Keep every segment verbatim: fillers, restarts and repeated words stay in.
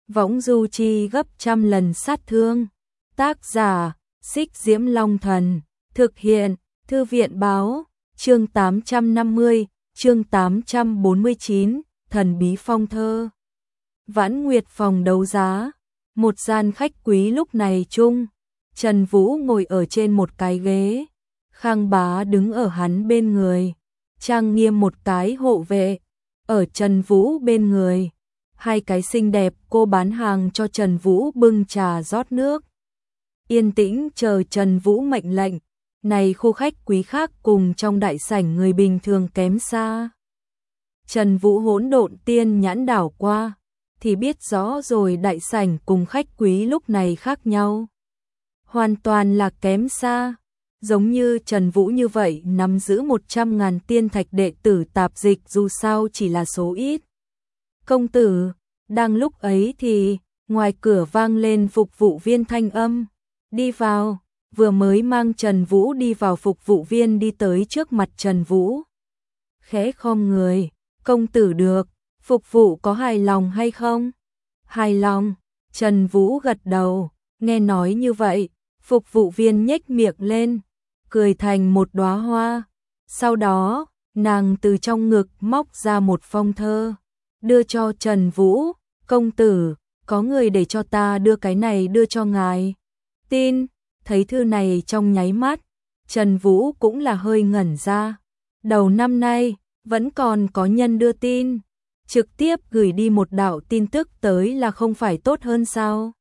võng du chi gấp trăm lần sát thương. Tác giả, Xích Diễm Long Thần. Thực hiện, Thư viện báo, chương tám trăm năm mươi, chương tám trăm bốn mươi chín, Thần bí phong thơ. Vãn Nguyệt phòng đấu giá. Một gian khách quý lúc này chung. Trần Vũ ngồi ở trên một cái ghế. Khang Bá đứng ở hắn bên người. Trang nghiêm một cái hộ vệ. Ở Trần Vũ bên người. Hai cái xinh đẹp cô bán hàng cho Trần Vũ bưng trà rót nước. Yên tĩnh chờ Trần Vũ mệnh lệnh. Này khu khách quý khác cùng trong đại sảnh người bình thường kém xa. Trần Vũ hỗn độn tiên nhãn đảo qua. Thì biết rõ rồi đại sảnh cùng khách quý lúc này khác nhau. Hoàn toàn là kém xa. Giống như Trần Vũ như vậy nắm giữ một trăm ngàn tiên thạch đệ tử tạp dịch dù sao chỉ là số ít. Công tử, đang lúc ấy thì ngoài cửa vang lên phục vụ viên thanh âm. Đi vào, vừa mới mang Trần Vũ đi vào phục vụ viên đi tới trước mặt Trần Vũ. Khẽ khom người, công tử được, phục vụ có hài lòng hay không? Hài lòng, Trần Vũ gật đầu, nghe nói như vậy, phục vụ viên nhếch miệng lên, cười thành một đóa hoa. Sau đó, nàng từ trong ngực móc ra một phong thơ, đưa cho Trần Vũ, công tử, có người để cho ta đưa cái này đưa cho ngài. Tin, thấy thư này trong nháy mắt, Trần Vũ cũng là hơi ngẩn ra. Đầu năm nay, vẫn còn có nhân đưa tin, trực tiếp gửi đi một đạo tin tức tới là không phải tốt hơn sao?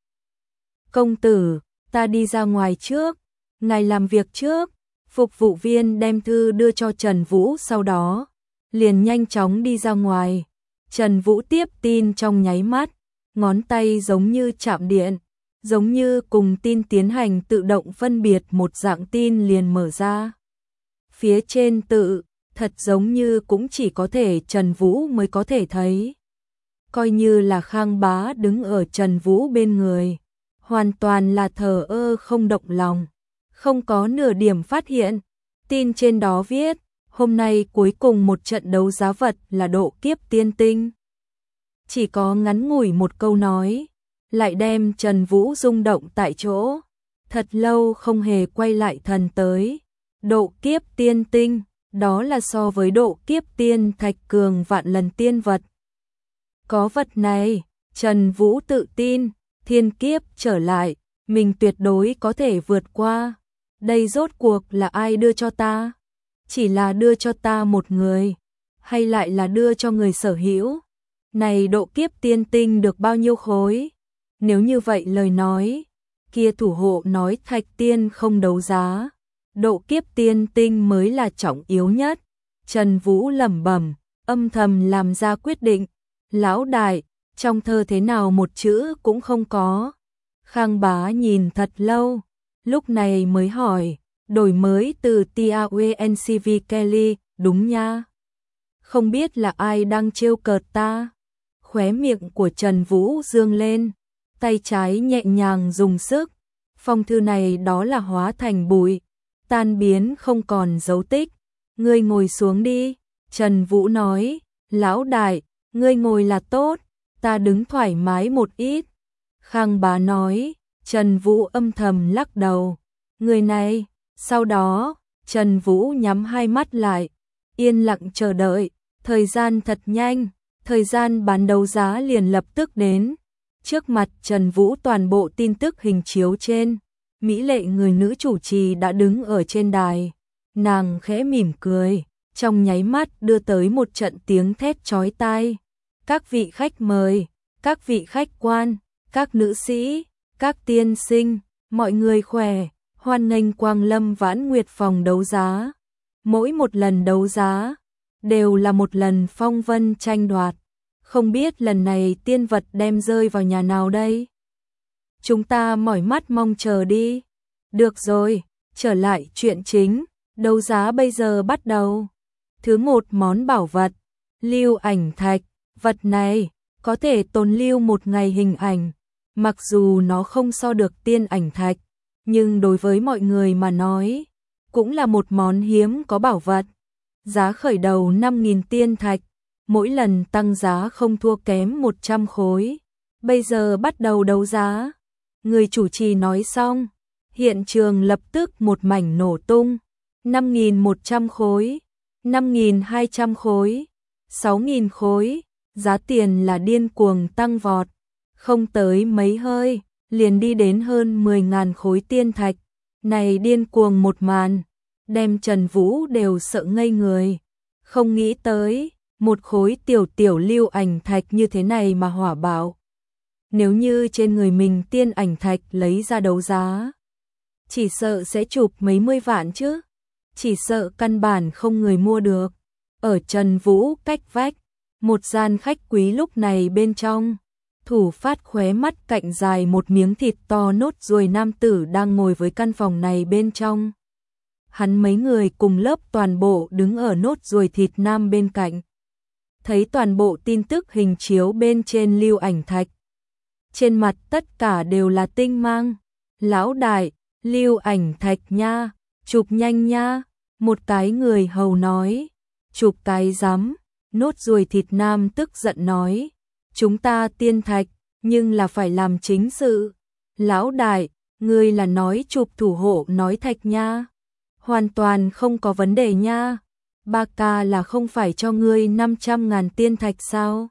Công tử, ta đi ra ngoài trước, ngài làm việc trước. Phục vụ viên đem thư đưa cho Trần Vũ sau đó, liền nhanh chóng đi ra ngoài. Trần Vũ tiếp tin trong nháy mắt, ngón tay giống như chạm điện, giống như cùng tin tiến hành tự động phân biệt một dạng tin liền mở ra. Phía trên tự, thật giống như cũng chỉ có thể Trần Vũ mới có thể thấy. Coi như là Khang Bá đứng ở Trần Vũ bên người, hoàn toàn là thờ ơ không động lòng, không có nửa điểm phát hiện. Tin trên đó viết, hôm nay cuối cùng một trận đấu giá vật là độ kiếp tiên tinh. Chỉ có ngắn ngủi một câu nói, lại đem Trần Vũ rung động tại chỗ, thật lâu không hề quay lại thần tới. Độ kiếp tiên tinh, đó là so với độ kiếp tiên thạch cường vạn lần tiên vật. Có vật này, Trần Vũ tự tin, thiên kiếp trở lại, mình tuyệt đối có thể vượt qua. Đây rốt cuộc là ai đưa cho ta? Chỉ là đưa cho ta một người, hay lại là đưa cho người sở hữu? Này độ kiếp tiên tinh được bao nhiêu khối? Nếu như vậy lời nói, kia thủ hộ nói thạch tiên không đấu giá, độ kiếp tiên tinh mới là trọng yếu nhất. Trần Vũ lẩm bẩm, âm thầm làm ra quyết định. Lão đại, trong thơ thế nào một chữ cũng không có. Khang Bá nhìn thật lâu, lúc này mới hỏi, đổi mới từ Tia en xê vê Kelly, đúng nha. Không biết là ai đang trêu cợt ta. Khóe miệng của Trần Vũ dương lên, tay trái nhẹ nhàng dùng sức. Phong thư này đó là hóa thành bụi, tan biến không còn dấu tích. Ngươi ngồi xuống đi, Trần Vũ nói, lão đại, ngươi ngồi là tốt, ta đứng thoải mái một ít. Khang Bá nói, Trần Vũ âm thầm lắc đầu, người này. Sau đó, Trần Vũ nhắm hai mắt lại, yên lặng chờ đợi. Thời gian thật nhanh, thời gian bán đấu giá liền lập tức đến. Trước mặt Trần Vũ toàn bộ tin tức hình chiếu trên, mỹ lệ người nữ chủ trì đã đứng ở trên đài. Nàng khẽ mỉm cười, trong nháy mắt đưa tới một trận tiếng thét chói tai. Các vị khách mời, các vị khách quan, các nữ sĩ, các tiên sinh, mọi người khỏe, hoan nghênh quang lâm Vãn Nguyệt phòng đấu giá. Mỗi một lần đấu giá, đều là một lần phong vân tranh đoạt. Không biết lần này tiên vật đem rơi vào nhà nào đây? Chúng ta mỏi mắt mong chờ đi. Được rồi, trở lại chuyện chính, đấu giá bây giờ bắt đầu. Thứ một món bảo vật, lưu ảnh thạch, vật này có thể tồn lưu một ngày hình ảnh, mặc dù nó không so được tiên ảnh thạch, nhưng đối với mọi người mà nói, cũng là một món hiếm có bảo vật. Giá khởi đầu năm nghìn tiên thạch, mỗi lần tăng giá không thua kém một trăm khối. bây giờ bắt đầu đấu giá. Người chủ trì nói xong, hiện trường lập tức một mảnh nổ tung. năm nghìn một trăm khối, năm nghìn hai trăm khối, sáu nghìn khối, giá tiền là điên cuồng tăng vọt. Không tới mấy hơi, liền đi đến hơn mười nghìn khối tiên thạch. Này điên cuồng một màn, đem Trần Vũ đều sợ ngây người. Không nghĩ tới, một khối tiểu tiểu lưu ảnh thạch như thế này mà hỏa bạo. Nếu như trên người mình tiên ảnh thạch lấy ra đấu giá, chỉ sợ sẽ chụp mấy mươi vạn chứ. Chỉ sợ căn bản không người mua được. Ở Trần Vũ cách vách, một gian khách quý lúc này bên trong, thủ phát khóe mắt cạnh dài một miếng thịt to nốt ruồi nam tử đang ngồi với căn phòng này bên trong. Hắn mấy người cùng lớp toàn bộ đứng ở nốt ruồi thịt nam bên cạnh. Thấy toàn bộ tin tức hình chiếu bên trên lưu ảnh thạch. Trên mặt tất cả đều là tinh mang. Lão đại, lưu ảnh thạch nha, chụp nhanh nha. Một cái người hầu nói, chụp cái rắm. Nốt ruồi thịt nam tức giận nói, chúng ta tiên thạch, nhưng là phải làm chính sự. Lão đại, ngươi là nói chụp thủ hộ nói thạch nha. Hoàn toàn không có vấn đề nha. Ba ca là không phải cho ngươi năm trăm ngàn tiên thạch sao?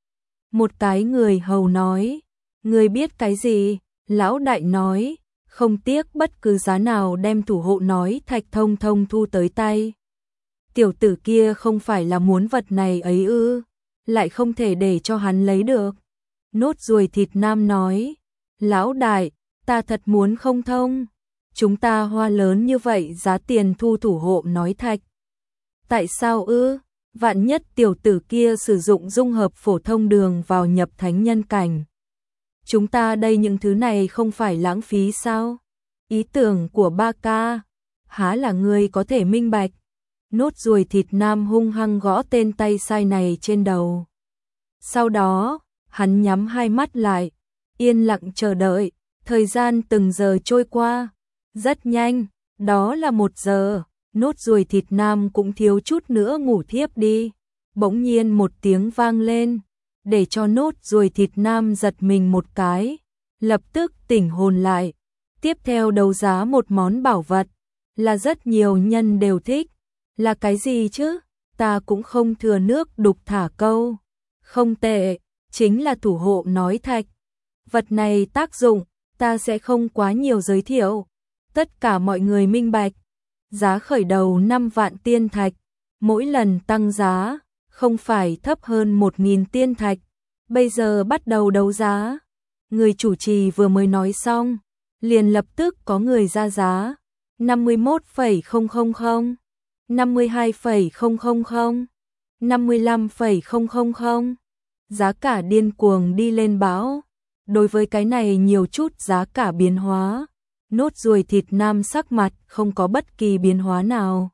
Một cái người hầu nói, ngươi biết cái gì? Lão đại nói, không tiếc bất cứ giá nào đem thủ hộ nói thạch thông thông thu tới tay. Tiểu tử kia không phải là muốn vật này ấy ư, lại không thể để cho hắn lấy được. Nốt ruồi thịt nam nói, lão đại, ta thật muốn không thông. Chúng ta hoa lớn như vậy giá tiền thu thủ hộ nói thạch. Tại sao ư? Vạn nhất tiểu tử kia sử dụng dung hợp phổ thông đường vào nhập thánh nhân cảnh. Chúng ta đây những thứ này không phải lãng phí sao? Ý tưởng của ba ca, há là ngươi có thể minh bạch. Nốt ruồi thịt nam hung hăng gõ tên tay sai này trên đầu. Sau đó, hắn nhắm hai mắt lại, yên lặng chờ đợi, thời gian từng giờ trôi qua. Rất nhanh, đó là một giờ, nốt ruồi thịt nam cũng thiếu chút nữa ngủ thiếp đi. Bỗng nhiên một tiếng vang lên, để cho nốt ruồi thịt nam giật mình một cái, lập tức tỉnh hồn lại. Tiếp theo đấu giá một món bảo vật, là rất nhiều nhân đều thích. Là cái gì chứ? Ta cũng không thừa nước đục thả câu. Không tệ, chính là thủ hộ nói thạch. Vật này tác dụng, ta sẽ không quá nhiều giới thiệu. Tất cả mọi người minh bạch. Giá khởi đầu năm vạn tiên thạch. Mỗi lần tăng giá, không phải thấp hơn một nghìn tiên thạch. Bây giờ bắt đầu đấu giá. Người chủ trì vừa mới nói xong, liền lập tức có người ra giá. năm mươi mốt phẩy không không không, năm mươi hai phẩy không không không, năm mươi lăm phẩy không không không. Giá cả điên cuồng đi lên báo. Đối với cái này nhiều chút giá cả biến hóa. Nốt ruồi thịt nam sắc mặt không có bất kỳ biến hóa nào.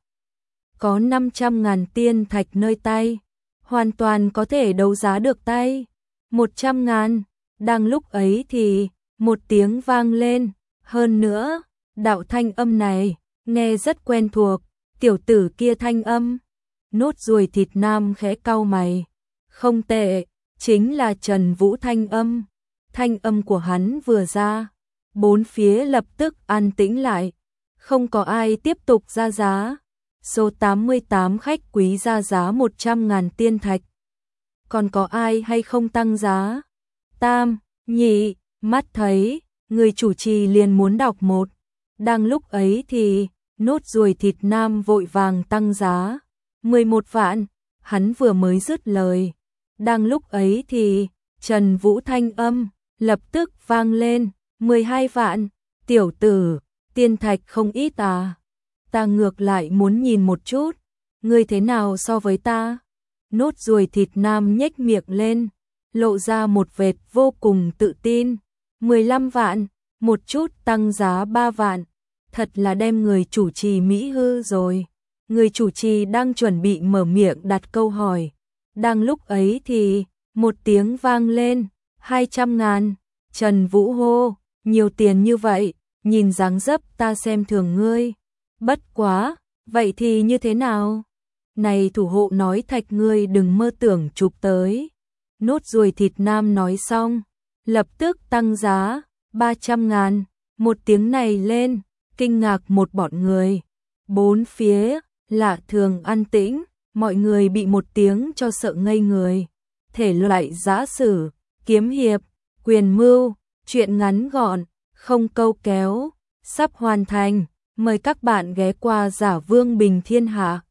Có năm trăm ngàn tiên thạch nơi tay, hoàn toàn có thể đấu giá được tay. một trăm ngàn, đang lúc ấy thì, một tiếng vang lên, hơn nữa, đạo thanh âm này, nghe rất quen thuộc, tiểu tử kia thanh âm. Nốt ruồi thịt nam khẽ cau mày, không tệ, chính là Trần Vũ thanh âm. Thanh âm của hắn vừa ra, bốn phía lập tức an tĩnh lại, không có ai tiếp tục ra giá. Số tám mươi tám khách quý ra giá một trăm ngàn tiên thạch. Còn có ai hay không tăng giá? Tam, nhị, mắt thấy, người chủ trì liền muốn đọc một. Đang lúc ấy thì, nốt ruồi thịt nam vội vàng tăng giá. mười một vạn, hắn vừa mới dứt lời. Đang lúc ấy thì, Trần Vũ thanh âm, lập tức vang lên. mười hai vạn, tiểu tử, tiên thạch không ít à? Ta ngược lại muốn nhìn một chút, ngươi thế nào so với ta? Nốt ruồi thịt nam nhếch miệng lên, lộ ra một vệt vô cùng tự tin. mười lăm vạn, một chút tăng giá ba vạn. Thật là đem người chủ trì mỹ hư rồi. Người chủ trì đang chuẩn bị mở miệng đặt câu hỏi. Đang lúc ấy thì, một tiếng vang lên, hai trăm ngàn. Trần Vũ hô, nhiều tiền như vậy, nhìn dáng dấp ta xem thường ngươi. Bất quá, vậy thì như thế nào? Này thủ hộ nói thạch ngươi đừng mơ tưởng chụp tới. Nốt ruồi thịt nam nói xong, lập tức tăng giá, ba trăm ngàn, một tiếng này lên, kinh ngạc một bọn người. Bốn phía, lạ thường an tĩnh, mọi người bị một tiếng cho sợ ngây người. Thể loại giã sử, kiếm hiệp, quyền mưu, truyện ngắn gọn, không câu kéo, sắp hoàn thành. Mời các bạn ghé qua Giả Vương Bình Thiên Hạ.